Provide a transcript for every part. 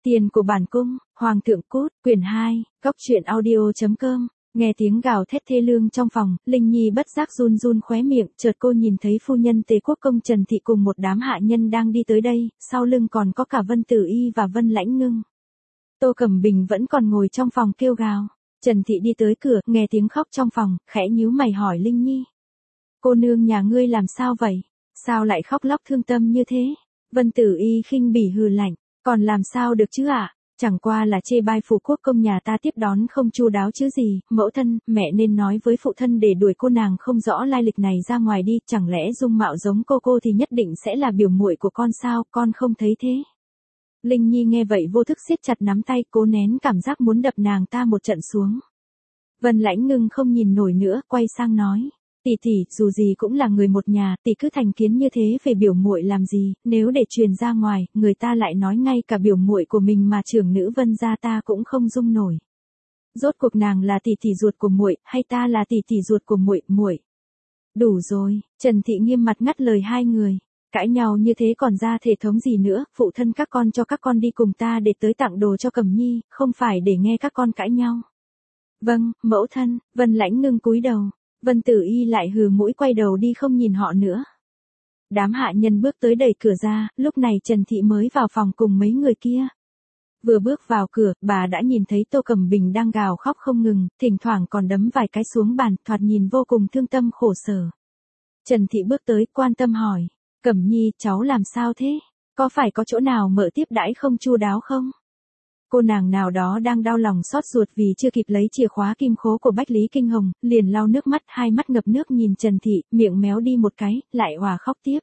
Tiền của bản cung, Hoàng thượng cút, quyển 2, Cốc truyện audio.com. Nghe tiếng gào thét thê lương trong phòng, Linh Nhi bất giác run run khóe miệng, chợt cô nhìn thấy phu nhân Tế Quốc công Trần Thị cùng một đám hạ nhân đang đi tới đây, sau lưng còn có cả Vân Tử Y và Vân Lãnh Ngưng. Tô Cẩm Bình vẫn còn ngồi trong phòng kêu gào. Trần Thị đi tới cửa, nghe tiếng khóc trong phòng, khẽ nhíu mày hỏi Linh Nhi. Cô nương nhà ngươi làm sao vậy? Sao lại khóc lóc thương tâm như thế? Vân Tử Y khinh bỉ hừ lạnh, còn làm sao được chứ ạ? Chẳng qua là chê bai phủ quốc công nhà ta tiếp đón không chu đáo chứ gì, mẫu thân, mẹ nên nói với phụ thân để đuổi cô nàng không rõ lai lịch này ra ngoài đi, chẳng lẽ dung mạo giống cô thì nhất định sẽ là biểu muội của con sao, con không thấy thế. Linh Nhi nghe vậy vô thức siết chặt nắm tay, cố nén cảm giác muốn đập nàng ta một trận xuống. Vân Lãnh Ngưng không nhìn nổi nữa, quay sang nói. Tỷ, dù gì cũng là người một nhà, tỷ cứ thành kiến như thế về biểu muội làm gì, nếu để truyền ra ngoài, người ta lại nói ngay cả biểu muội của mình mà trưởng nữ Vân gia ta cũng không dung nổi. Rốt cuộc nàng là tỷ ruột của muội, hay ta là tỷ ruột của muội? Đủ rồi, Trần Thị nghiêm mặt ngắt lời hai người. Cãi nhau như thế còn ra thể thống gì nữa, phụ thân các con cho các con đi cùng ta để tới tặng đồ cho Cẩm Nhi, không phải để nghe các con cãi nhau. Vâng, mẫu thân. Vân Lãnh Ngưng cúi đầu. Vân Tử Y lại hừ mũi quay đầu đi không nhìn họ nữa. Đám hạ nhân bước tới đẩy cửa ra, lúc này Trần Thị mới vào phòng cùng mấy người kia. Vừa bước vào cửa, bà đã nhìn thấy Tô Cẩm Bình đang gào khóc không ngừng, thỉnh thoảng còn đấm vài cái xuống bàn, thoạt nhìn vô cùng thương tâm khổ sở. Trần Thị bước tới, quan tâm hỏi, Cẩm Nhi, cháu làm sao thế? Có phải có chỗ nào mợ tiếp đãi không chu đáo không? Cô nàng nào đó đang đau lòng xót ruột vì chưa kịp lấy chìa khóa kim khố của Bách Lý Kinh Hồng, liền lau nước mắt, hai mắt ngập nước nhìn Trần Thị, miệng méo đi một cái, lại òa khóc tiếp.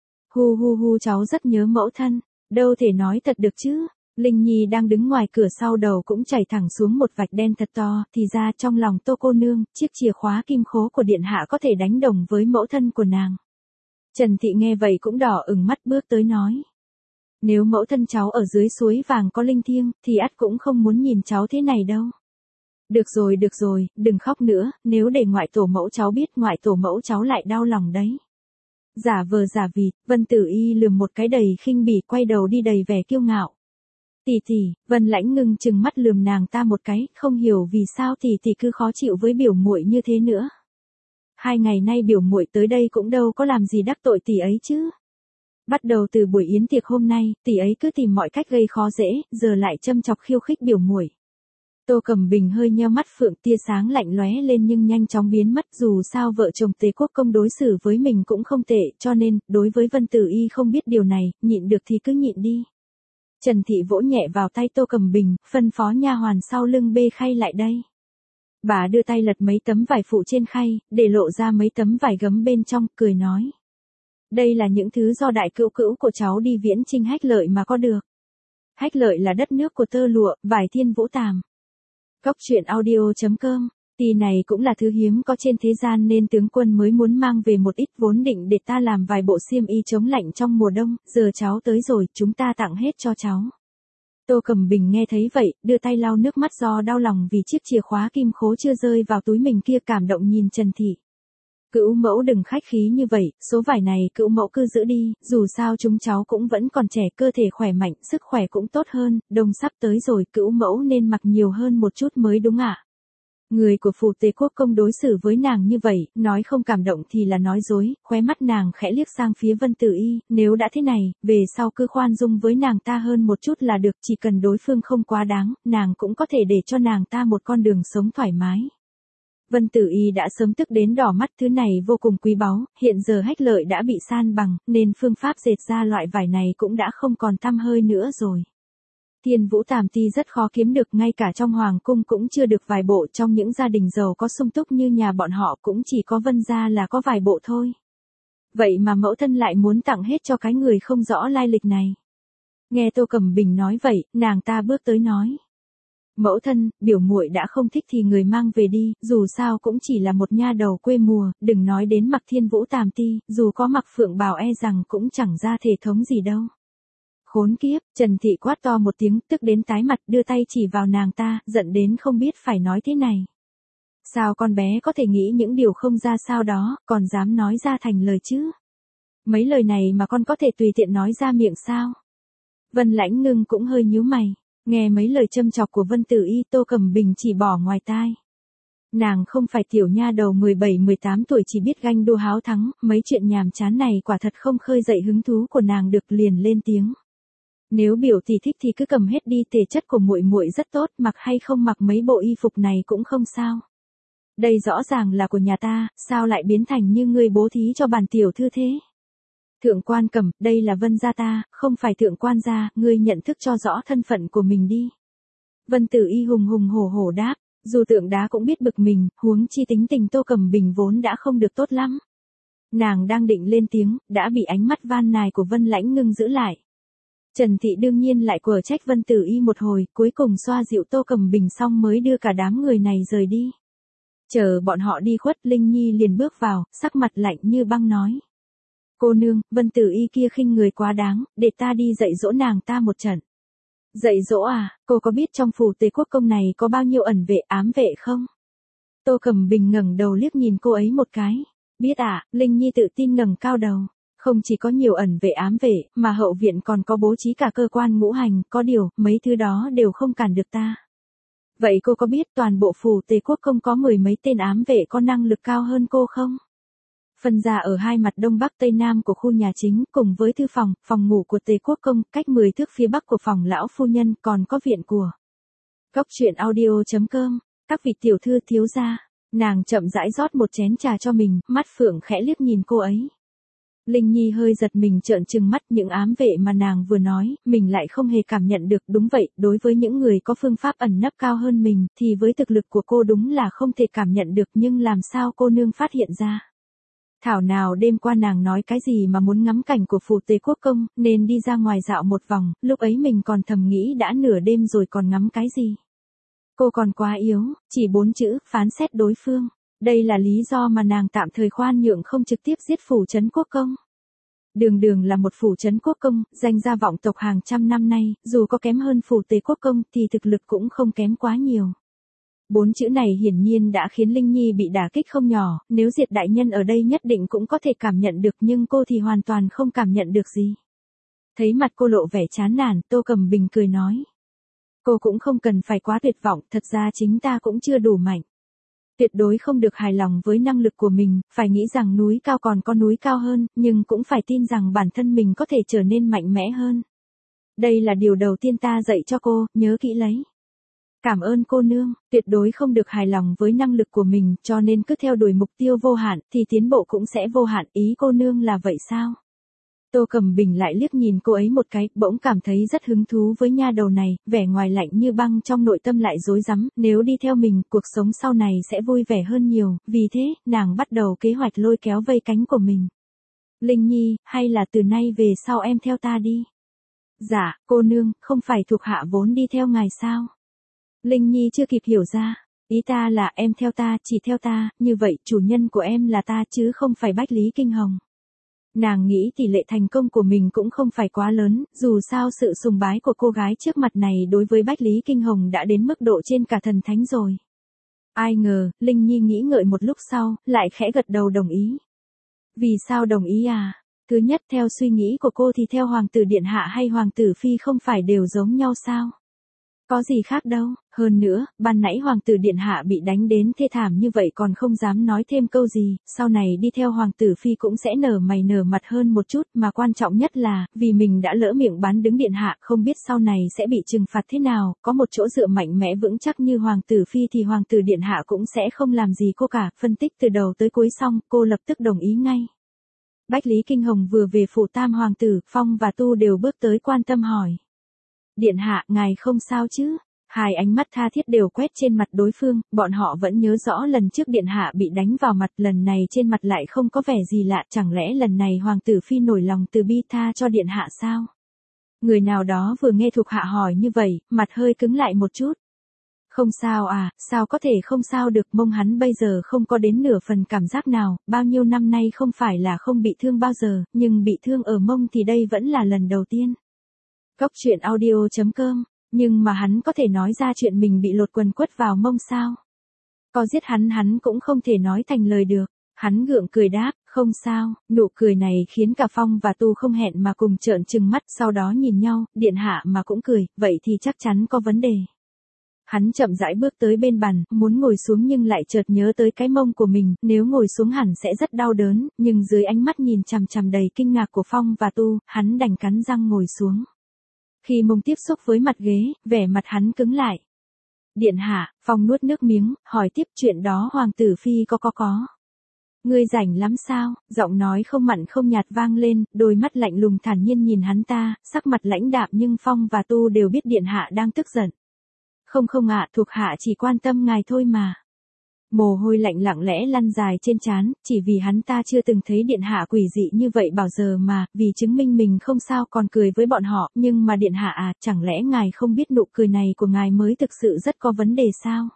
Hu cháu rất nhớ mẫu thân, đâu thể nói thật được chứ. Linh Nhi đang đứng ngoài cửa sau đầu cũng chảy thẳng xuống một vạch đen thật to, thì ra trong lòng Tô cô nương, chiếc chìa khóa kim khố của điện hạ có thể đánh đồng với mẫu thân của nàng. Trần Thị nghe vậy cũng đỏ ửng mắt bước tới nói. Nếu mẫu thân cháu ở dưới suối vàng có linh thiêng, thì ắt cũng không muốn nhìn cháu thế này đâu. Được rồi, đừng khóc nữa, nếu để ngoại tổ mẫu cháu biết ngoại tổ mẫu cháu lại đau lòng đấy. Giả vờ giả vịt, Vân Tử Y lườm một cái đầy khinh bỉ quay đầu đi đầy vẻ kiêu ngạo. Tỷ, Vân Lãnh Ngưng trừng mắt lườm nàng ta một cái, không hiểu vì sao tỷ cứ khó chịu với biểu muội như thế nữa. 2 ngày nay biểu muội tới đây cũng đâu có làm gì đắc tội tỷ ấy chứ. Bắt đầu từ buổi yến tiệc hôm nay, tỷ ấy cứ tìm mọi cách gây khó dễ, giờ lại châm chọc khiêu khích biểu muội. Tô Cẩm Bình hơi nheo mắt phượng, tia sáng lạnh lóe lên nhưng nhanh chóng biến mất, dù sao vợ chồng Tế Quốc công đối xử với mình cũng không tệ, cho nên, đối với Vân Tử Y không biết điều này, nhịn được thì cứ nhịn đi. Trần Thị vỗ nhẹ vào tay Tô Cẩm Bình, phân phó nha hoàn sau lưng bê khay lại đây. Bà đưa tay lật mấy tấm vải phụ trên khay, để lộ ra mấy tấm vải gấm bên trong, cười nói. Đây là những thứ do đại cữu của cháu đi viễn chinh Hách Lợi mà có được. Hách Lợi là đất nước của tơ lụa, vải thiên vũ tàm. Cốc truyện audio.com. Tì này cũng là thứ hiếm có trên thế gian nên tướng quân mới muốn mang về một ít vốn định để ta làm vài bộ xiêm y chống lạnh trong mùa đông, giờ cháu tới rồi, chúng ta tặng hết cho cháu. Tô Cẩm Bình nghe thấy vậy, đưa tay lau nước mắt do đau lòng vì chiếc chìa khóa kim khố chưa rơi vào túi mình kia, cảm động nhìn Trần Thị. Cữu mẫu đừng khách khí như vậy, số vải này cữu mẫu cứ giữ đi, dù sao chúng cháu cũng vẫn còn trẻ, cơ thể khỏe mạnh, sức khỏe cũng tốt hơn, đông sắp tới rồi, cữu mẫu nên mặc nhiều hơn một chút mới đúng ạ. Người của phủ Tế Quốc công đối xử với nàng như vậy, nói không cảm động thì là nói dối, khóe mắt nàng khẽ liếc sang phía Vân Tử Y, nếu đã thế này, về sau cứ khoan dung với nàng ta hơn một chút là được, chỉ cần đối phương không quá đáng, nàng cũng có thể để cho nàng ta một con đường sống thoải mái. Vân Tử Y đã sớm tức đến đỏ mắt, thứ này vô cùng quý báu, hiện giờ Hách Lợi đã bị san bằng, nên phương pháp dệt ra loại vải này cũng đã không còn tăm hơi nữa rồi. Thiên vũ tàm ti rất khó kiếm được, ngay cả trong hoàng cung cũng chưa được vài bộ, trong những gia đình giàu có sung túc như nhà bọn họ cũng chỉ có Vân gia là có vài bộ thôi. Vậy mà mẫu thân lại muốn tặng hết cho cái người không rõ lai lịch này. Nghe Tô Cẩm Bình nói vậy, nàng ta bước tới nói. Mẫu thân, biểu muội đã không thích thì người mang về đi, dù sao cũng chỉ là một nha đầu quê mùa, đừng nói đến mặc thiên vũ tàm ti, dù có mặc phượng bào e rằng cũng chẳng ra thể thống gì đâu. Khốn kiếp, Trần Thị quát to một tiếng, tức đến tái mặt, đưa tay chỉ vào nàng ta, giận đến không biết phải nói thế này. Sao con bé có thể nghĩ những điều không ra sao đó, còn dám nói ra thành lời chứ? Mấy lời này mà con có thể tùy tiện nói ra miệng sao? Vân Lãnh Ngưng cũng hơi nhíu mày. Nghe mấy lời châm chọc của Vân Tử Y, Tô Cẩm Bình chỉ bỏ ngoài tai. Nàng không phải tiểu nha đầu 17-18 tuổi chỉ biết ganh đua háo thắng, mấy chuyện nhàm chán này quả thật không khơi dậy hứng thú của nàng được, liền lên tiếng. Nếu biểu tỷ thích thì cứ cầm hết đi, thể chất của muội muội rất tốt, mặc hay không mặc mấy bộ y phục này cũng không sao. Đây rõ ràng là của nhà ta, sao lại biến thành như ngươi bố thí cho bản tiểu thư thế? Thượng quan Cẩm, đây là Vân gia ta, không phải thượng quan gia, ngươi nhận thức cho rõ thân phận của mình đi. Vân Tử Y hùng hùng hổ hổ đáp, dù tượng đá cũng biết bực mình, huống chi tính tình Tô Cẩm Bình vốn đã không được tốt lắm. Nàng đang định lên tiếng, đã bị ánh mắt van nài của Vân Lãnh Ngưng giữ lại. Trần Thị đương nhiên lại quở trách Vân Tử Y một hồi, cuối cùng xoa dịu Tô Cẩm Bình xong mới đưa cả đám người này rời đi. Chờ bọn họ đi khuất, Linh Nhi liền bước vào, sắc mặt lạnh như băng nói. Cô nương, Vân Tử Y kia khinh người quá đáng, để ta đi dạy dỗ nàng ta một trận. Dạy dỗ à, cô có biết trong phủ Tề Quốc công này có bao nhiêu ẩn vệ ám vệ không? Tô Cẩm Bình ngẩng đầu liếc nhìn cô ấy một cái. Biết à, Linh Nhi tự tin ngẩng cao đầu. Không chỉ có nhiều ẩn vệ ám vệ, mà hậu viện còn có bố trí cả cơ quan ngũ hành, có điều, mấy thứ đó đều không cản được ta. Vậy cô có biết toàn bộ phủ Tề Quốc công có 10 mấy tên ám vệ có năng lực cao hơn cô không? Phân ra ở hai mặt đông bắc tây nam của khu nhà chính, cùng với thư phòng, phòng ngủ của Tề Quốc công, cách 10 thước phía bắc của phòng lão phu nhân, còn có viện của. Góc truyện audio.com, các vị tiểu thư thiếu gia. Nàng chậm rãi rót một chén trà cho mình, mắt phượng khẽ liếc nhìn cô ấy. Linh Nhi hơi giật mình trợn trừng mắt, những ám vệ mà nàng vừa nói, mình lại không hề cảm nhận được. Đúng vậy, đối với những người có phương pháp ẩn nấp cao hơn mình, thì với thực lực của cô đúng là không thể cảm nhận được, nhưng làm sao cô nương phát hiện ra. Thảo nào đêm qua nàng nói cái gì mà muốn ngắm cảnh của phủ Tề Quốc công, nên đi ra ngoài dạo một vòng, lúc ấy mình còn thầm nghĩ đã nửa đêm rồi còn ngắm cái gì. Cô còn quá yếu, chỉ 4 chữ, phán xét đối phương. Đây là lý do mà nàng tạm thời khoan nhượng không trực tiếp giết phủ trấn quốc công. Đường đường là một phủ trấn quốc công, danh gia vọng tộc hàng trăm năm nay, dù có kém hơn phủ Tề Quốc công thì thực lực cũng không kém quá nhiều. 4 chữ này hiển nhiên đã khiến Linh Nhi bị đả kích không nhỏ, nếu Diệt đại nhân ở đây nhất định cũng có thể cảm nhận được, nhưng cô thì hoàn toàn không cảm nhận được gì. Thấy mặt cô lộ vẻ chán nản, Tô Cẩm Bình cười nói. Cô cũng không cần phải quá tuyệt vọng, thật ra chính ta cũng chưa đủ mạnh. Tuyệt đối không được hài lòng với năng lực của mình, phải nghĩ rằng núi cao còn có núi cao hơn, nhưng cũng phải tin rằng bản thân mình có thể trở nên mạnh mẽ hơn. Đây là điều đầu tiên ta dạy cho cô, nhớ kỹ lấy. Cảm ơn cô nương, tuyệt đối không được hài lòng với năng lực của mình, cho nên cứ theo đuổi mục tiêu vô hạn, thì tiến bộ cũng sẽ vô hạn, ý cô nương là vậy sao? Tô Cẩm Bình lại liếc nhìn cô ấy một cái, bỗng cảm thấy rất hứng thú với nha đầu này, vẻ ngoài lạnh như băng trong nội tâm lại rối rắm, nếu đi theo mình, cuộc sống sau này sẽ vui vẻ hơn nhiều, vì thế, nàng bắt đầu kế hoạch lôi kéo vây cánh của mình. Linh Nhi, hay là từ nay về sau em theo ta đi? Dạ, cô nương, không phải thuộc hạ vốn đi theo ngài sao? Linh Nhi chưa kịp hiểu ra, ý ta là em theo ta, chỉ theo ta, như vậy chủ nhân của em là ta chứ không phải Bách Lý Kinh Hồng. Nàng nghĩ tỷ lệ thành công của mình cũng không phải quá lớn, dù sao sự sùng bái của cô gái trước mặt này đối với Bách Lý Kinh Hồng đã đến mức độ trên cả thần thánh rồi. Ai ngờ, Linh Nhi nghĩ ngợi một lúc sau, lại khẽ gật đầu đồng ý. Vì sao đồng ý à? Thứ nhất, theo suy nghĩ của cô thì theo hoàng tử điện hạ hay hoàng tử phi không phải đều giống nhau sao? Có gì khác đâu, hơn nữa, ban nãy hoàng tử điện hạ bị đánh đến thê thảm như vậy còn không dám nói thêm câu gì, sau này đi theo hoàng tử phi cũng sẽ nở mày nở mặt hơn một chút, mà quan trọng nhất là, vì mình đã lỡ miệng bán đứng điện hạ, không biết sau này sẽ bị trừng phạt thế nào, có một chỗ dựa mạnh mẽ vững chắc như hoàng tử phi thì hoàng tử điện hạ cũng sẽ không làm gì cô cả, phân tích từ đầu tới cuối xong, cô lập tức đồng ý ngay. Bách Lý Kinh Hồng vừa về phủ tam hoàng tử, Phong và Tu đều bước tới quan tâm hỏi. Điện hạ, ngài không sao chứ? Hai ánh mắt tha thiết đều quét trên mặt đối phương, bọn họ vẫn nhớ rõ lần trước điện hạ bị đánh vào mặt, lần này trên mặt lại không có vẻ gì lạ, chẳng lẽ lần này hoàng tử phi nổi lòng từ bi tha cho điện hạ sao? Người nào đó vừa nghe thuộc hạ hỏi như vậy, mặt hơi cứng lại một chút. Không sao à, sao có thể không sao được, mông hắn bây giờ không có đến nửa phần cảm giác nào, bao nhiêu năm nay không phải là không bị thương bao giờ, nhưng bị thương ở mông thì đây vẫn là lần đầu tiên. Góc truyện audio.com, nhưng mà hắn có thể nói ra chuyện mình bị lột quần quất vào mông sao? Có giết hắn cũng không thể nói thành lời được. Hắn gượng cười đáp, không sao, nụ cười này khiến cả Phong và Tu không hẹn mà cùng trợn trừng mắt, sau đó nhìn nhau, điện hạ mà cũng cười, vậy thì chắc chắn có vấn đề. Hắn chậm rãi bước tới bên bàn, muốn ngồi xuống nhưng lại chợt nhớ tới cái mông của mình, nếu ngồi xuống hẳn sẽ rất đau đớn, nhưng dưới ánh mắt nhìn chằm chằm đầy kinh ngạc của Phong và Tu, hắn đành cắn răng ngồi xuống. Khi mông tiếp xúc với mặt ghế, vẻ mặt hắn cứng lại. Điện hạ, Phong nuốt nước miếng, hỏi tiếp chuyện đó Hoàng tử Phi có. Ngươi rảnh lắm sao? Giọng nói không mặn không nhạt vang lên, đôi mắt lạnh lùng thản nhiên nhìn hắn ta, sắc mặt lãnh đạm nhưng Phong và Tu đều biết điện hạ đang tức giận. Không ạ, thuộc hạ chỉ quan tâm ngài thôi mà. Mồ hôi lạnh lặng lẽ lăn dài trên trán, chỉ vì hắn ta chưa từng thấy điện hạ quỷ dị như vậy bao giờ mà, vì chứng minh mình không sao còn cười với bọn họ, nhưng mà điện hạ à, chẳng lẽ ngài không biết nụ cười này của ngài mới thực sự rất có vấn đề sao?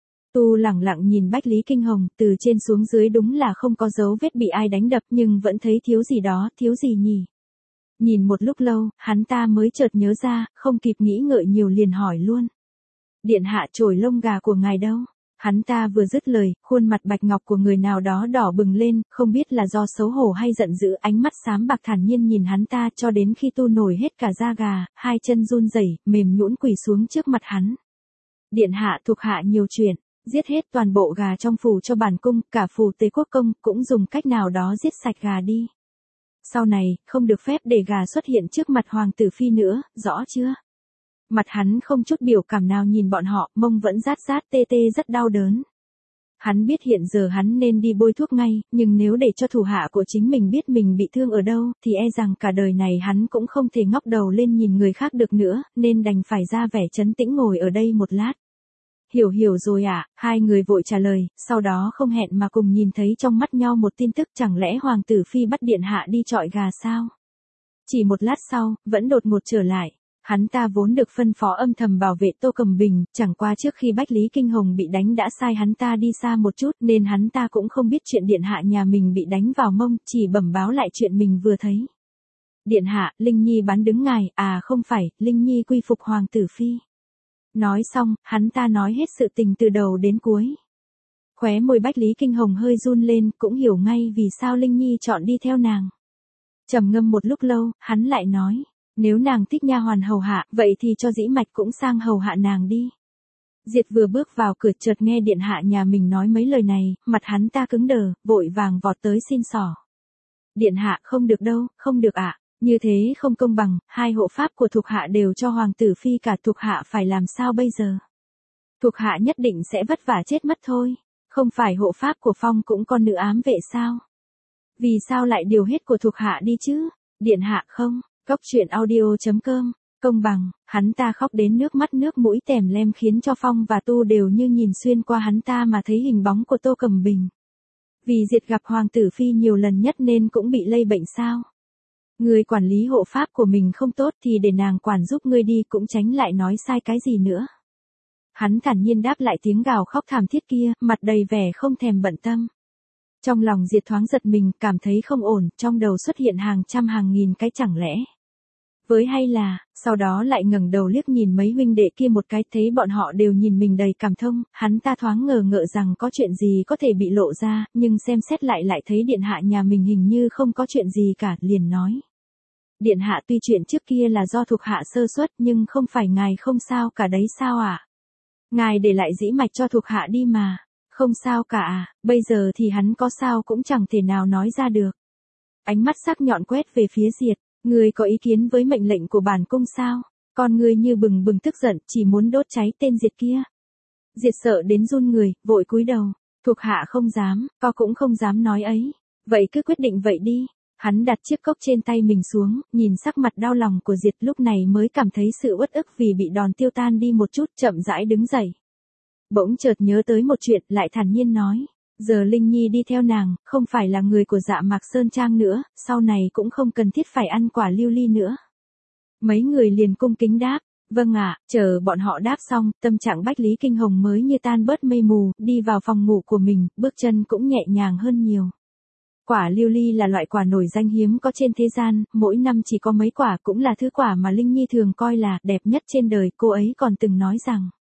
Tu lẳng lặng nhìn Bách Lý Kinh Hồng, từ trên xuống dưới đúng là không có dấu vết bị ai đánh đập nhưng vẫn thấy thiếu gì đó, thiếu gì nhỉ? Nhìn một lúc lâu, hắn ta mới chợt nhớ ra, không kịp nghĩ ngợi nhiều liền hỏi luôn. Điện hạ chổi lông gà của ngài đâu? Hắn ta vừa dứt lời, khuôn mặt bạch ngọc của người nào đó đỏ bừng lên, không biết là do xấu hổ hay giận dữ, ánh mắt xám bạc thản nhiên nhìn hắn ta cho đến khi Tu nổi hết cả da gà, hai chân run rẩy, mềm nhũn quỳ xuống trước mặt hắn. Điện hạ thuộc hạ nhiều chuyện, giết hết toàn bộ gà trong phủ cho bản cung, cả phủ Tế Quốc công cũng dùng cách nào đó giết sạch gà đi. Sau này, không được phép để gà xuất hiện trước mặt Hoàng tử Phi nữa, rõ chưa? Mặt hắn không chút biểu cảm nào nhìn bọn họ, mông vẫn rát tê rất đau đớn. Hắn biết hiện giờ hắn nên đi bôi thuốc ngay, nhưng nếu để cho thủ hạ của chính mình biết mình bị thương ở đâu, thì e rằng cả đời này hắn cũng không thể ngóc đầu lên nhìn người khác được nữa, nên đành phải ra vẻ trấn tĩnh ngồi ở đây một lát. Hiểu rồi ạ, hai người vội trả lời, sau đó không hẹn mà cùng nhìn thấy trong mắt nhau một tin tức, chẳng lẽ Hoàng tử Phi bắt điện hạ đi chọi gà sao? Chỉ một lát sau, vẫn đột ngột trở lại. Hắn ta vốn được phân phó âm thầm bảo vệ Tô Cẩm Bình, chẳng qua trước khi Bách Lý Kinh Hồng bị đánh đã sai hắn ta đi xa một chút nên hắn ta cũng không biết chuyện điện hạ nhà mình bị đánh vào mông, chỉ bẩm báo lại chuyện mình vừa thấy. Điện hạ, Linh Nhi bán đứng ngài, à không phải, Linh Nhi quy phục Hoàng tử Phi. Nói xong, hắn ta nói hết sự tình từ đầu đến cuối. Khóe môi Bách Lý Kinh Hồng hơi run lên, cũng hiểu ngay vì sao Linh Nhi chọn đi theo nàng. Trầm ngâm một lúc lâu, hắn lại nói. Nếu nàng thích nha hoàn hầu hạ, vậy thì cho Dĩ Mạch cũng sang hầu hạ nàng đi. Diệt vừa bước vào cửa chợt nghe điện hạ nhà mình nói mấy lời này, mặt hắn ta cứng đờ, vội vàng vọt tới xin xỏ. Điện hạ không được đâu, không được ạ, như thế không công bằng, hai hộ pháp của thuộc hạ đều cho Hoàng tử Phi cả, thuộc hạ phải làm sao bây giờ? Thuộc hạ nhất định sẽ vất vả chết mất thôi, không phải hộ pháp của Phong cũng con nữ ám vệ sao? Vì sao lại điều hết của thuộc hạ đi chứ? Điện hạ không. Cốc truyện audio.com, công bằng, hắn ta khóc đến nước mắt nước mũi tèm lem khiến cho Phong và Tu đều như nhìn xuyên qua hắn ta mà thấy hình bóng của Tô Cẩm Bình. Vì Diệt gặp Hoàng tử Phi nhiều lần nhất nên cũng bị lây bệnh sao? Người quản lý hộ pháp của mình không tốt thì để nàng quản giúp ngươi đi, cũng tránh lại nói sai cái gì nữa. Hắn thản nhiên đáp lại tiếng gào khóc thảm thiết kia, mặt đầy vẻ không thèm bận tâm. Trong lòng Diệt thoáng giật mình, cảm thấy không ổn, trong đầu xuất hiện hàng trăm hàng nghìn cái chẳng lẽ. Với hay là, sau đó lại ngẩng đầu liếc nhìn mấy huynh đệ kia một cái, thấy bọn họ đều nhìn mình đầy cảm thông, hắn ta thoáng ngờ ngợ rằng có chuyện gì có thể bị lộ ra, nhưng xem xét lại thấy điện hạ nhà mình hình như không có chuyện gì cả, liền nói. Điện hạ tuy chuyện trước kia là do thuộc hạ sơ suất nhưng không phải ngài không sao cả đấy sao ạ? Ngài để lại Dĩ Mạch cho thuộc hạ đi mà. Không sao cả à, bây giờ thì hắn có sao cũng chẳng thể nào nói ra được. Ánh mắt sắc nhọn quét về phía Diệt, ngươi có ý kiến với mệnh lệnh của bản cung sao? Con ngươi như bừng bừng tức giận, chỉ muốn đốt cháy tên Diệt kia. Diệt sợ đến run người, vội cúi đầu, thuộc hạ không dám, co cũng không dám nói ấy. Vậy cứ quyết định vậy đi. Hắn đặt chiếc cốc trên tay mình xuống, nhìn sắc mặt đau lòng của Diệt lúc này mới cảm thấy sự uất ức vì bị đòn tiêu tan đi một chút, chậm rãi đứng dậy. Bỗng chợt nhớ tới một chuyện, lại thản nhiên nói, giờ Linh Nhi đi theo nàng, không phải là người của Dạ Mạc Sơn Trang nữa, sau này cũng không cần thiết phải ăn quả lưu ly nữa. Mấy người liền cung kính đáp, vâng ạ, chờ bọn họ đáp xong, tâm trạng Bách Lý Kinh Hồng mới như tan bớt mây mù, đi vào phòng ngủ của mình, bước chân cũng nhẹ nhàng hơn nhiều. Quả lưu ly là loại quả nổi danh hiếm có trên thế gian, mỗi năm chỉ có mấy quả, cũng là thứ quả mà Linh Nhi thường coi là đẹp nhất trên đời, cô ấy còn từng nói rằng.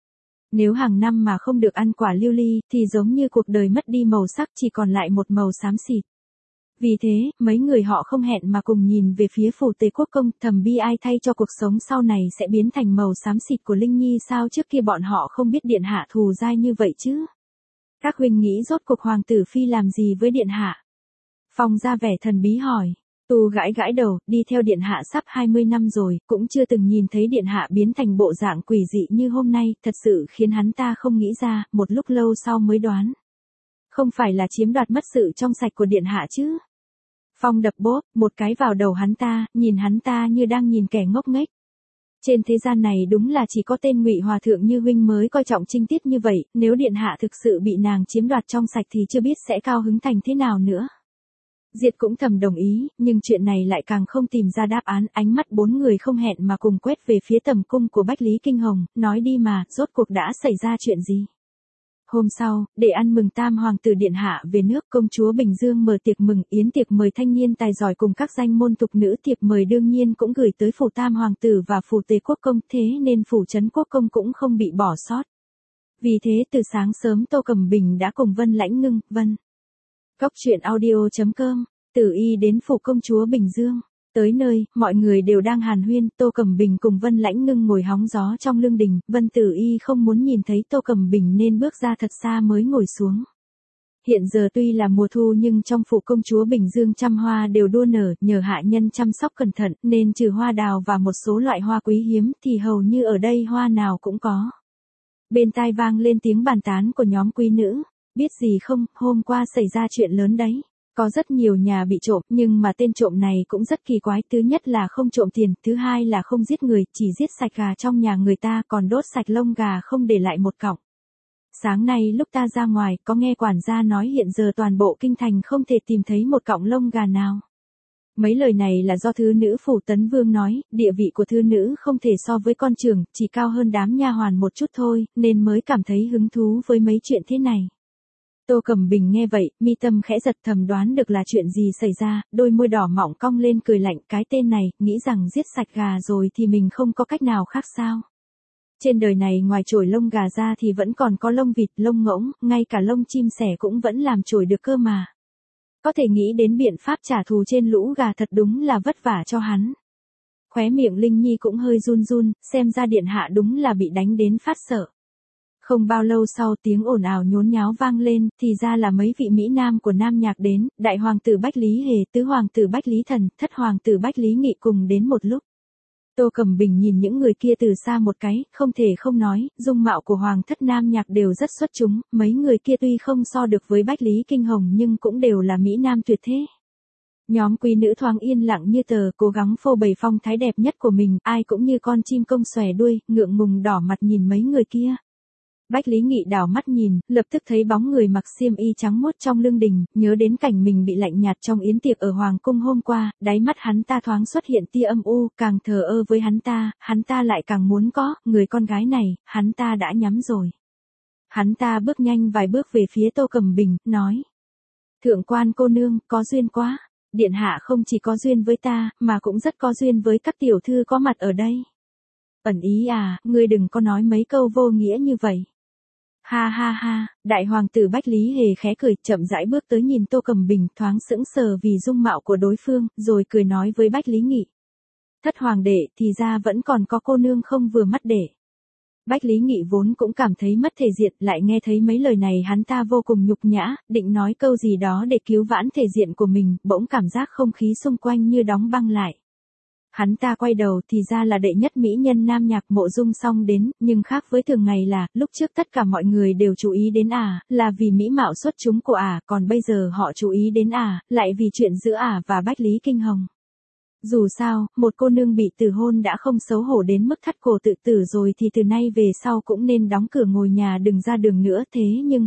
Nếu hàng năm mà không được ăn quả lưu ly, thì giống như cuộc đời mất đi màu sắc chỉ còn lại một màu xám xịt. Vì thế, mấy người họ không hẹn mà cùng nhìn về phía phủ Tề Quốc Công, thầm bi ai thay cho cuộc sống sau này sẽ biến thành màu xám xịt của Linh Nhi sao trước kia bọn họ không biết điện hạ thù dai như vậy chứ. Các huynh nghĩ rốt cuộc hoàng tử phi làm gì với điện hạ? Phong ra vẻ thần bí hỏi. Tu gãi gãi đầu, đi theo điện hạ sắp 20 năm rồi, cũng chưa từng nhìn thấy điện hạ biến thành bộ dạng quỷ dị như hôm nay, thật sự khiến hắn ta không nghĩ ra, một lúc lâu sau mới đoán. Không phải là chiếm đoạt mất sự trong sạch của điện hạ chứ? Phong đập bốp, một cái vào đầu hắn ta, nhìn hắn ta như đang nhìn kẻ ngốc nghếch. Trên thế gian này đúng là chỉ có tên Ngụy Hòa thượng như huynh mới coi trọng trinh tiết như vậy, nếu điện hạ thực sự bị nàng chiếm đoạt trong sạch thì chưa biết sẽ cao hứng thành thế nào nữa. Diệt cũng thầm đồng ý, nhưng chuyện này lại càng không tìm ra đáp án, ánh mắt bốn người không hẹn mà cùng quét về phía tầm cung của Bách Lý Kinh Hồng, nói đi mà, rốt cuộc đã xảy ra chuyện gì? Hôm sau, để ăn mừng tam hoàng tử điện hạ về nước, công chúa Bình Dương mở tiệc mừng, yến tiệc mời thanh niên tài giỏi cùng các danh môn tục nữ, thiệp mời đương nhiên cũng gửi tới phủ tam hoàng tử và phủ Tề Quốc Công, thế nên phủ trấn Quốc Công cũng không bị bỏ sót. Vì thế từ sáng sớm Tô Cẩm Bình đã cùng Vân Lãnh Ngưng, Cốc truyện audio.com, Tử Y đến phủ công chúa Bình Dương. Tới nơi, mọi người đều đang hàn huyên, Tô Cẩm Bình cùng Vân Lãnh Ngưng ngồi hóng gió trong lương đình, Vân Tử Y không muốn nhìn thấy Tô Cẩm Bình nên bước ra thật xa mới ngồi xuống. Hiện giờ tuy là mùa thu nhưng trong phủ công chúa Bình Dương trăm hoa đều đua nở, nhờ hạ nhân chăm sóc cẩn thận nên trừ hoa đào và một số loại hoa quý hiếm thì hầu như ở đây hoa nào cũng có. Bên tai vang lên tiếng bàn tán của nhóm quý nữ. Biết gì không, hôm qua xảy ra chuyện lớn đấy. Có rất nhiều nhà bị trộm, nhưng mà tên trộm này cũng rất kỳ quái. Thứ nhất là không trộm tiền, thứ hai là không giết người, chỉ giết sạch gà trong nhà người ta, còn đốt sạch lông gà không để lại một cọng. Sáng nay lúc ta ra ngoài, có nghe quản gia nói hiện giờ toàn bộ kinh thành không thể tìm thấy một cọng lông gà nào. Mấy lời này là do thư nữ phủ Tấn Vương nói, địa vị của thư nữ không thể so với con trưởng, chỉ cao hơn đám nha hoàn một chút thôi, nên mới cảm thấy hứng thú với mấy chuyện thế này. Tô Cẩm Bình nghe vậy, mi tâm khẽ giật thầm đoán được là chuyện gì xảy ra, đôi môi đỏ mọng cong lên cười lạnh, cái tên này, nghĩ rằng giết sạch gà rồi thì mình không có cách nào khác sao. Trên đời này ngoài chổi lông gà ra thì vẫn còn có lông vịt, lông ngỗng, ngay cả lông chim sẻ cũng vẫn làm chổi được cơ mà. Có thể nghĩ đến biện pháp trả thù trên lũ gà thật đúng là vất vả cho hắn. Khóe miệng Linh Nhi cũng hơi run run, xem ra điện hạ đúng là bị đánh đến phát sợ. Không bao lâu sau tiếng ồn ào nhốn nháo vang lên, thì ra là mấy vị Mỹ Nam của Nam Nhạc đến, đại hoàng tử Bách Lý Hề, tứ hoàng tử Bách Lý Thần, thất hoàng tử Bách Lý Nghị cùng đến một lúc. Tô Cẩm Bình nhìn những người kia từ xa một cái, không thể không nói, dung mạo của hoàng thất Nam Nhạc đều rất xuất chúng, mấy người kia tuy không so được với Bách Lý Kinh Hồng nhưng cũng đều là Mỹ Nam tuyệt thế. Nhóm quý nữ thoáng yên lặng như tờ, cố gắng phô bày phong thái đẹp nhất của mình, ai cũng như con chim công xòe đuôi, ngượng ngùng đỏ mặt nhìn mấy người kia. Bách Lý Nghị đảo mắt nhìn, lập tức thấy bóng người mặc xiêm y trắng muốt trong lương đình, nhớ đến cảnh mình bị lạnh nhạt trong yến tiệc ở Hoàng cung hôm qua, đáy mắt hắn ta thoáng xuất hiện tia âm u, càng thờ ơ với hắn ta lại càng muốn có, người con gái này, hắn ta đã nhắm rồi. Hắn ta bước nhanh vài bước về phía Tô Cẩm Bình, nói. Thượng quan cô nương, có duyên quá, điện hạ không chỉ có duyên với ta, mà cũng rất có duyên với các tiểu thư có mặt ở đây. Ẩn ý à, ngươi đừng có nói mấy câu vô nghĩa như vậy. Ha ha ha, đại hoàng tử Bách Lý Hề khẽ cười, chậm rãi bước tới nhìn Tô Cẩm Bình, thoáng sững sờ vì dung mạo của đối phương, rồi cười nói với Bách Lý Nghị. Thất hoàng đệ, thì ra vẫn còn có cô nương không vừa mắt đệ. Bách Lý Nghị vốn cũng cảm thấy mất thể diện, lại nghe thấy mấy lời này hắn ta vô cùng nhục nhã, định nói câu gì đó để cứu vãn thể diện của mình, bỗng cảm giác không khí xung quanh như đóng băng lại. Hắn ta quay đầu thì ra là đệ nhất mỹ nhân Nam Nhạc Mộ Dung Song đến, nhưng khác với thường ngày là, lúc trước tất cả mọi người đều chú ý đến là vì mỹ mạo xuất chúng của còn bây giờ họ chú ý đến lại vì chuyện giữa và Bách Lý Kinh Hồng. Dù sao, một cô nương bị từ hôn đã không xấu hổ đến mức thắt cổ tự tử rồi thì từ nay về sau cũng nên đóng cửa ngồi nhà đừng ra đường nữa, thế nhưng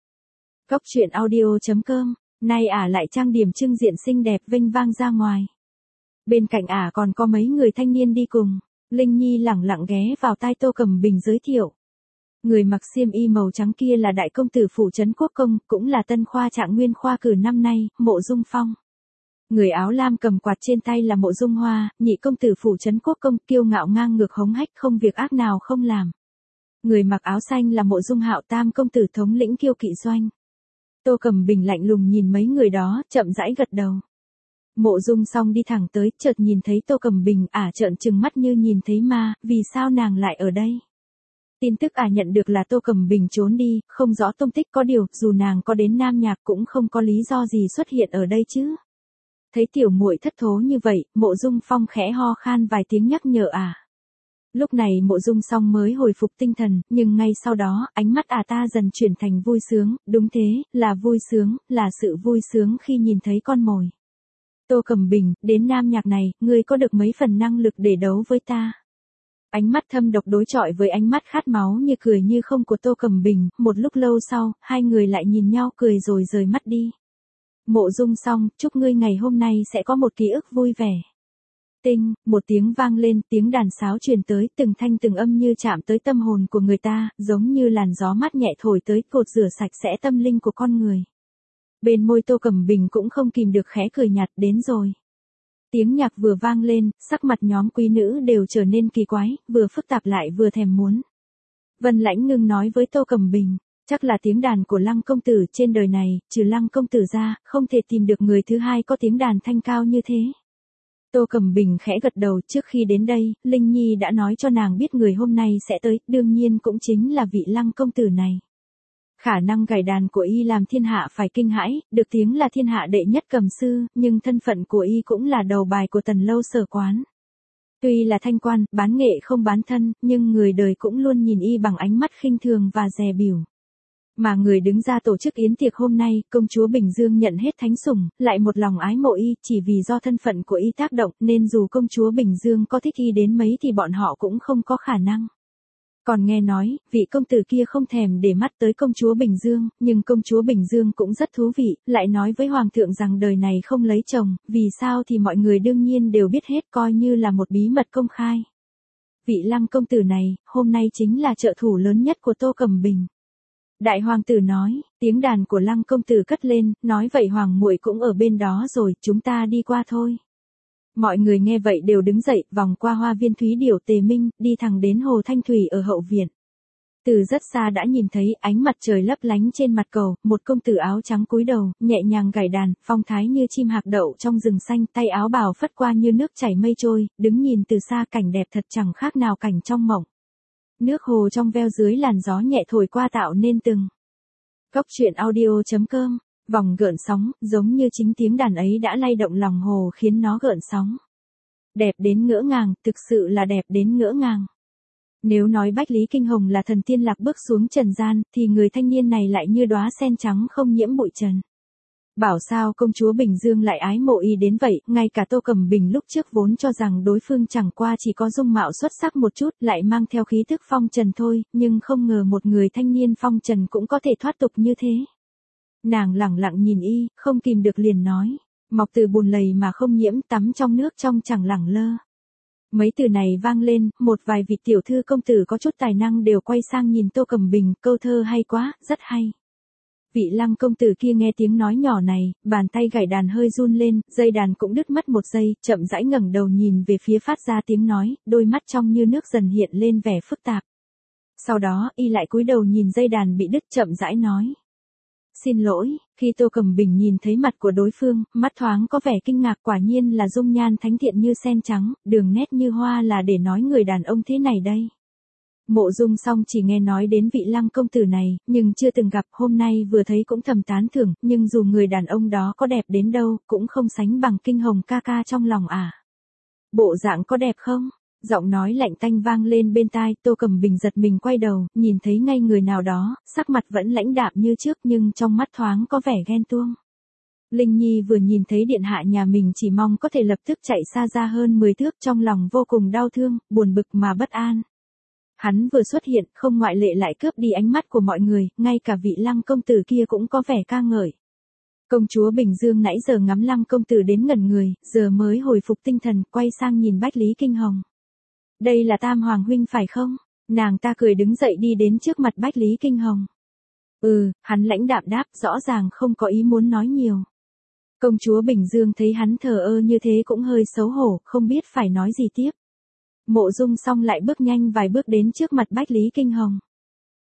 Cốc truyện audio.com, nay lại trang điểm trưng diện xinh đẹp vênh vang ra ngoài. Bên cạnh còn có mấy người thanh niên đi cùng, Linh Nhi lẳng lặng ghé vào tai Tô Cẩm Bình giới thiệu. Người mặc xiêm y màu trắng kia là đại công tử phủ trấn Quốc Công, cũng là tân khoa trạng nguyên khoa cử năm nay, Mộ Dung Phong. Người áo lam cầm quạt trên tay là Mộ Dung Hoa, nhị công tử phủ trấn Quốc Công, kiêu ngạo ngang ngược hống hách không việc ác nào không làm. Người mặc áo xanh là Mộ Dung Hạo, Tam công tử thống lĩnh Kiêu Kỵ doanh. Tô Cẩm Bình lạnh lùng nhìn mấy người đó, chậm rãi gật đầu. Mộ Dung Song đi thẳng tới, chợt nhìn thấy Tô Cẩm Bình, trợn trừng mắt như nhìn thấy ma, vì sao nàng lại ở đây? Tin tức nhận được là Tô Cẩm Bình trốn đi, không rõ tung tích, có điều, dù nàng có đến Nam Nhạc cũng không có lý do gì xuất hiện ở đây chứ. Thấy tiểu muội thất thố như vậy, Mộ Dung Phong khẽ ho khan vài tiếng nhắc nhở Lúc này Mộ Dung Song mới hồi phục tinh thần, nhưng ngay sau đó, ánh mắt ta dần chuyển thành vui sướng, đúng thế, là vui sướng, là sự vui sướng khi nhìn thấy con mồi. Tô Cẩm Bình, đến Nam Nhạc này, ngươi có được mấy phần năng lực để đấu với ta? Ánh mắt thâm độc đối chọi với ánh mắt khát máu như cười như không của Tô Cẩm Bình, một lúc lâu sau, hai người lại nhìn nhau cười rồi rời mắt đi. Mộ Dung Song, chúc ngươi ngày hôm nay sẽ có một ký ức vui vẻ. Tinh, một tiếng vang lên, tiếng đàn sáo truyền tới, từng thanh từng âm như chạm tới tâm hồn của người ta, giống như làn gió mát nhẹ thổi tới, cột rửa sạch sẽ tâm linh của con người. Bên môi Tô Cẩm Bình cũng không kìm được khẽ cười nhạt, đến rồi. Tiếng nhạc vừa vang lên, sắc mặt nhóm quý nữ đều trở nên kỳ quái, vừa phức tạp lại vừa thèm muốn. Vân Lãnh Ngưng nói với Tô Cẩm Bình, chắc là tiếng đàn của Lăng công tử, trên đời này, trừ Lăng công tử ra, không thể tìm được người thứ hai có tiếng đàn thanh cao như thế. Tô Cẩm Bình khẽ gật đầu, trước khi đến đây, Linh Nhi đã nói cho nàng biết người hôm nay sẽ tới, đương nhiên cũng chính là vị Lăng công tử này. Khả năng gảy đàn của y làm thiên hạ phải kinh hãi, được tiếng là thiên hạ đệ nhất cầm sư, nhưng thân phận của y cũng là đầu bài của Tần lâu Sở quán. Tuy là thanh quan, bán nghệ không bán thân, nhưng người đời cũng luôn nhìn y bằng ánh mắt khinh thường và dè bỉu. Mà người đứng ra tổ chức yến tiệc hôm nay, công chúa Bình Dương nhận hết thánh sủng, lại một lòng ái mộ y, chỉ vì do thân phận của y tác động, nên dù công chúa Bình Dương có thích y đến mấy thì bọn họ cũng không có khả năng. Còn nghe nói, vị công tử kia không thèm để mắt tới công chúa Bình Dương, nhưng công chúa Bình Dương cũng rất thú vị, lại nói với hoàng thượng rằng đời này không lấy chồng, vì sao thì mọi người đương nhiên đều biết hết, coi như là một bí mật công khai. Vị Lăng công tử này, hôm nay chính là trợ thủ lớn nhất của Tô Cẩm Bình. Đại hoàng tử nói, tiếng đàn của Lăng công tử cất lên, nói vậy hoàng muội cũng ở bên đó rồi, chúng ta đi qua thôi. Mọi người nghe vậy đều đứng dậy, vòng qua hoa viên Thúy Điểu Tề Minh, đi thẳng đến hồ Thanh Thủy ở hậu viện. Từ rất xa đã nhìn thấy ánh mặt trời lấp lánh trên mặt cầu, một công tử áo trắng cúi đầu, nhẹ nhàng gảy đàn, phong thái như chim hạc đậu trong rừng xanh, tay áo bào phất qua như nước chảy mây trôi, đứng nhìn từ xa cảnh đẹp thật chẳng khác nào cảnh trong mộng. Nước hồ trong veo dưới làn gió nhẹ thổi qua tạo nên từng góc truyện audio.com. Vòng gợn sóng, giống như chính tiếng đàn ấy đã lay động lòng hồ khiến nó gợn sóng. Đẹp đến ngỡ ngàng, thực sự là đẹp đến ngỡ ngàng. Nếu nói Bách Lý Kinh Hồng là thần tiên lạc bước xuống trần gian, thì người thanh niên này lại như đóa sen trắng không nhiễm bụi trần. Bảo sao công chúa Bình Dương lại ái mộ y đến vậy, ngay cả Tô Cẩm Bình lúc trước vốn cho rằng đối phương chẳng qua chỉ có dung mạo xuất sắc một chút, lại mang theo khí thức phong trần thôi, nhưng không ngờ một người thanh niên phong trần cũng có thể thoát tục như thế. Nàng lẳng lặng nhìn y, không kìm được liền nói, mọc từ bùn lầy mà không nhiễm, tắm trong nước trong chẳng lẳng lơ. Mấy từ này vang lên, một vài vị tiểu thư công tử có chút tài năng đều quay sang nhìn Tô Cẩm Bình, câu thơ hay quá, rất hay. Vị Lăng công tử kia nghe tiếng nói nhỏ này, bàn tay gảy đàn hơi run lên, dây đàn cũng đứt mất một giây, chậm rãi ngẩng đầu nhìn về phía phát ra tiếng nói, đôi mắt trong như nước dần hiện lên vẻ phức tạp. Sau đó, y lại cúi đầu nhìn dây đàn bị đứt, chậm rãi nói. Xin lỗi, khi Tô Cẩm Bình nhìn thấy mặt của đối phương, mắt thoáng có vẻ kinh ngạc, quả nhiên là dung nhan thánh thiện như sen trắng, đường nét như hoa, là để nói người đàn ông thế này đây. Mộ Dung Song chỉ nghe nói đến vị Lăng công tử này, nhưng chưa từng gặp, hôm nay vừa thấy cũng thầm tán thưởng, nhưng dù người đàn ông đó có đẹp đến đâu, cũng không sánh bằng Kinh Hồng ca ca trong lòng Bộ dạng có đẹp không? Giọng nói lạnh tanh vang lên bên tai, Tô Cẩm Bình giật mình quay đầu, nhìn thấy ngay người nào đó, sắc mặt vẫn lãnh đạm như trước nhưng trong mắt thoáng có vẻ ghen tuông. Linh Nhi vừa nhìn thấy điện hạ nhà mình chỉ mong có thể lập tức chạy xa ra hơn 10 thước, trong lòng vô cùng đau thương, buồn bực mà bất an. Hắn vừa xuất hiện, không ngoại lệ lại cướp đi ánh mắt của mọi người, ngay cả vị Lăng công tử kia cũng có vẻ ca ngợi. Công chúa Bình Dương nãy giờ ngắm Lăng công tử đến ngẩn người, giờ mới hồi phục tinh thần, quay sang nhìn Bách Lý Kinh Hồng. Đây là Tam Hoàng huynh phải không? Nàng ta cười đứng dậy đi đến trước mặt Bách Lý Kinh Hồng. Hắn lãnh đạm đáp, rõ ràng không có ý muốn nói nhiều. Công chúa Bình Dương thấy hắn thờ ơ như thế cũng hơi xấu hổ, không biết phải nói gì tiếp. Mộ Dung Song lại bước nhanh vài bước đến trước mặt Bách Lý Kinh Hồng.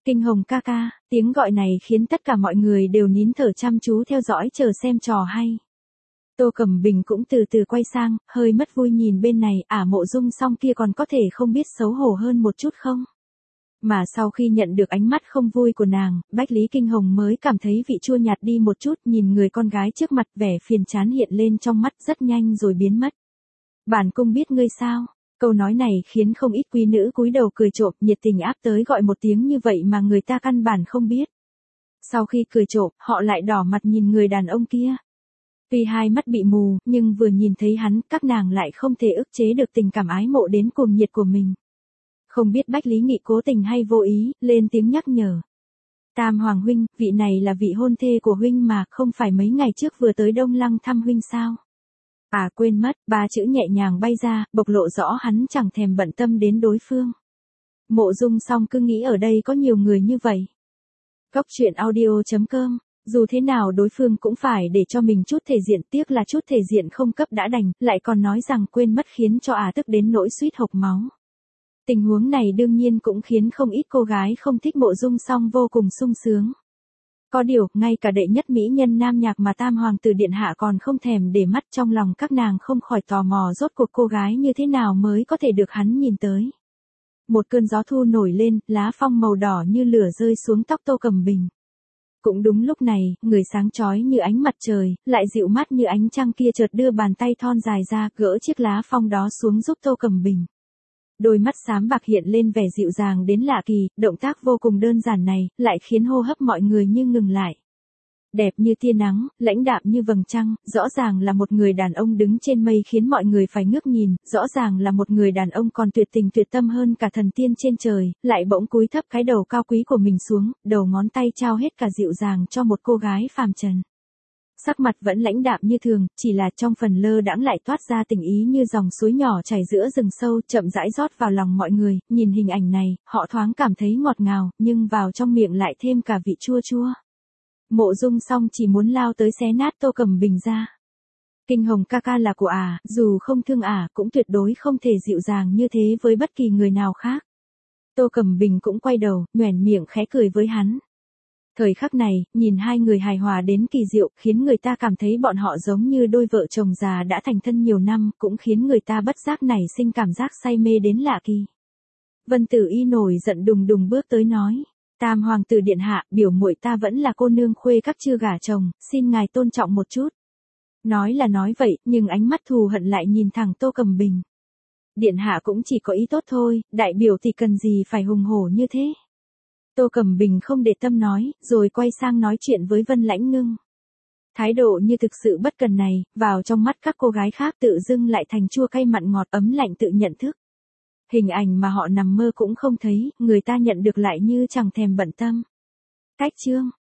Kinh Hồng ca ca, tiếng gọi này khiến tất cả mọi người đều nín thở chăm chú theo dõi chờ xem trò hay. Tô Cẩm Bình cũng từ từ quay sang, hơi mất vui nhìn bên này, Mộ Dung Song kia còn có thể không biết xấu hổ hơn một chút không? Mà sau khi nhận được ánh mắt không vui của nàng, Bách Lý Kinh Hồng mới cảm thấy vị chua nhạt đi một chút, nhìn người con gái trước mặt, vẻ phiền chán hiện lên trong mắt rất nhanh rồi biến mất. Bản cung biết ngươi sao? Câu nói này khiến không ít quý nữ cúi đầu cười trộm, nhiệt tình áp tới gọi một tiếng như vậy mà người ta căn bản không biết. Sau khi cười trộm, họ lại đỏ mặt nhìn người đàn ông kia. Tuy hai mắt bị mù, nhưng vừa nhìn thấy hắn, các nàng lại không thể ức chế được tình cảm ái mộ đến cuồng nhiệt của mình. Không biết Bách Lý Nghị cố tình hay vô ý, lên tiếng nhắc nhở. Tam Hoàng huynh, vị này là vị hôn thê của huynh mà, không phải mấy ngày trước vừa tới Đông Lăng thăm huynh sao? Quên mất, ba chữ nhẹ nhàng bay ra, bộc lộ rõ hắn chẳng thèm bận tâm đến đối phương. Mộ Dung Song cứ nghĩ ở đây có nhiều người như vậy. Góc truyện audio.com, dù thế nào đối phương cũng phải để cho mình chút thể diện, tiếc là chút thể diện không cấp đã đành, lại còn nói rằng quên mất khiến cho tức đến nỗi suýt hộc máu. Tình huống này đương nhiên cũng khiến không ít cô gái không thích Mộ Dung Song vô cùng sung sướng. Có điều, ngay cả đệ nhất mỹ nhân nam nhạc mà Tam Hoàng tử điện hạ còn không thèm để mắt, trong lòng các nàng không khỏi tò mò rốt cuộc cô gái như thế nào mới có thể được hắn nhìn tới. Một cơn gió thu nổi lên, lá phong màu đỏ như lửa rơi xuống tóc Tô Cẩm Bình. Cũng đúng lúc này, người sáng chói như ánh mặt trời, lại dịu mát như ánh trăng kia chợt đưa bàn tay thon dài ra, gỡ chiếc lá phong đó xuống giúp Tô Cẩm Bình. Đôi mắt xám bạc hiện lên vẻ dịu dàng đến lạ kỳ, động tác vô cùng đơn giản này, lại khiến hô hấp mọi người như ngừng lại. Đẹp như tia nắng, lãnh đạm như vầng trăng, rõ ràng là một người đàn ông đứng trên mây khiến mọi người phải ngước nhìn, rõ ràng là một người đàn ông còn tuyệt tình tuyệt tâm hơn cả thần tiên trên trời, lại bỗng cúi thấp cái đầu cao quý của mình xuống, đầu ngón tay trao hết cả dịu dàng cho một cô gái phàm trần. Sắc mặt vẫn lãnh đạm như thường, chỉ là trong phần lơ đãng lại toát ra tình ý như dòng suối nhỏ chảy giữa rừng sâu, chậm rãi rót vào lòng mọi người, nhìn hình ảnh này, họ thoáng cảm thấy ngọt ngào, nhưng vào trong miệng lại thêm cả vị chua chua. Mộ Dung Song chỉ muốn lao tới xé nát Tô Cẩm Bình ra. Kinh Hồng ca ca là của dù không thương cũng tuyệt đối không thể dịu dàng như thế với bất kỳ người nào khác. Tô Cẩm Bình cũng quay đầu, nhoẻn miệng khẽ cười với hắn. Thời khắc này, nhìn hai người hài hòa đến kỳ diệu, khiến người ta cảm thấy bọn họ giống như đôi vợ chồng già đã thành thân nhiều năm, cũng khiến người ta bất giác nảy sinh cảm giác say mê đến lạ kỳ. Vân Tử Y nổi giận đùng đùng bước tới nói. Tam Hoàng tử điện hạ, biểu muội ta vẫn là cô nương khuê các chưa gả chồng, xin ngài tôn trọng một chút. Nói là nói vậy, nhưng ánh mắt thù hận lại nhìn thẳng Tô Cẩm Bình. Điện hạ cũng chỉ có ý tốt thôi, đại biểu thì cần gì phải hùng hổ như thế. Tô Cẩm Bình không để tâm nói, rồi quay sang nói chuyện với Vân Lãnh Ngưng. Thái độ như thực sự bất cần này, vào trong mắt các cô gái khác tự dưng lại thành chua cay mặn ngọt ấm lạnh tự nhận thức. Hình ảnh mà họ nằm mơ cũng không thấy, người ta nhận được lại như chẳng thèm bận tâm. Cách chương